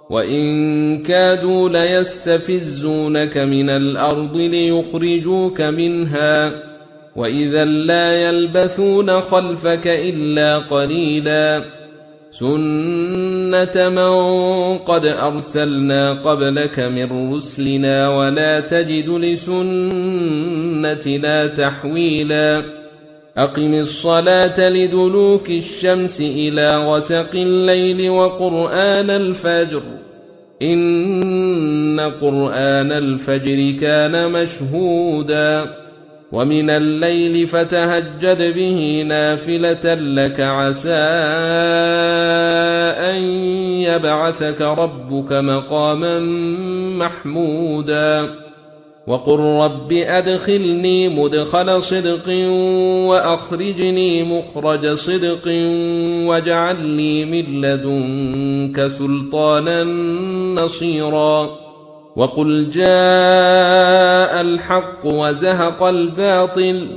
وإن كادوا ليستفزونك من الأرض ليخرجوك منها وإذا لا يلبثون خلفك إلا قليلا سنة من قد أرسلنا قبلك من رسلنا ولا تجد لسنتنا تحويلا أقم الصلاة لدلوك الشمس إلى غسق الليل وقرآن الفجر إن قرآن الفجر كان مشهودا ومن الليل فتهجد به نافلة لك عسى أن يبعثك ربك مقاما محمودا وقل رب أدخلني مدخل صدق وأخرجني مخرج صدق واجعل لي من لدنك سلطانا نصيرا وقل جاء الحق وزهق الباطل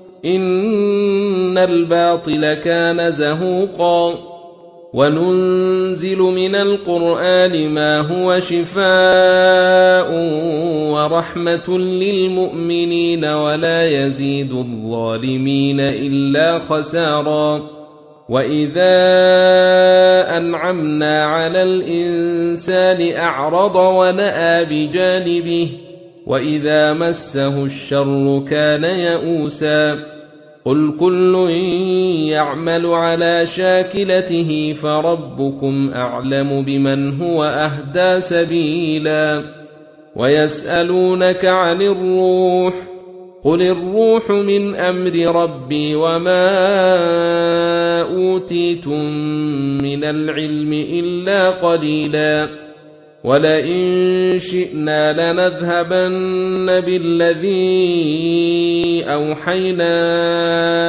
إن الباطل كان زهوقا وننزل من القرآن ما هو شفاء ورحمة للمؤمنين ولا يزيد الظالمين إلا خسارا وإذا أنعمنا على الإنسان أعرض ونأى بجانبه وإذا مسه الشر كان يئوسا قل كل يعمل على شاكلته فربكم أعلم بمن هو أهدى سبيلا ويسألونك عن الروح قل الروح من أمر ربي وما أوتيتم من العلم إلا قليلا ولئن شئنا لنذهبن بالذي أوحينا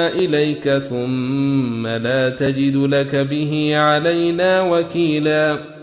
إليك ثم لا تجد لك به علينا وكيلا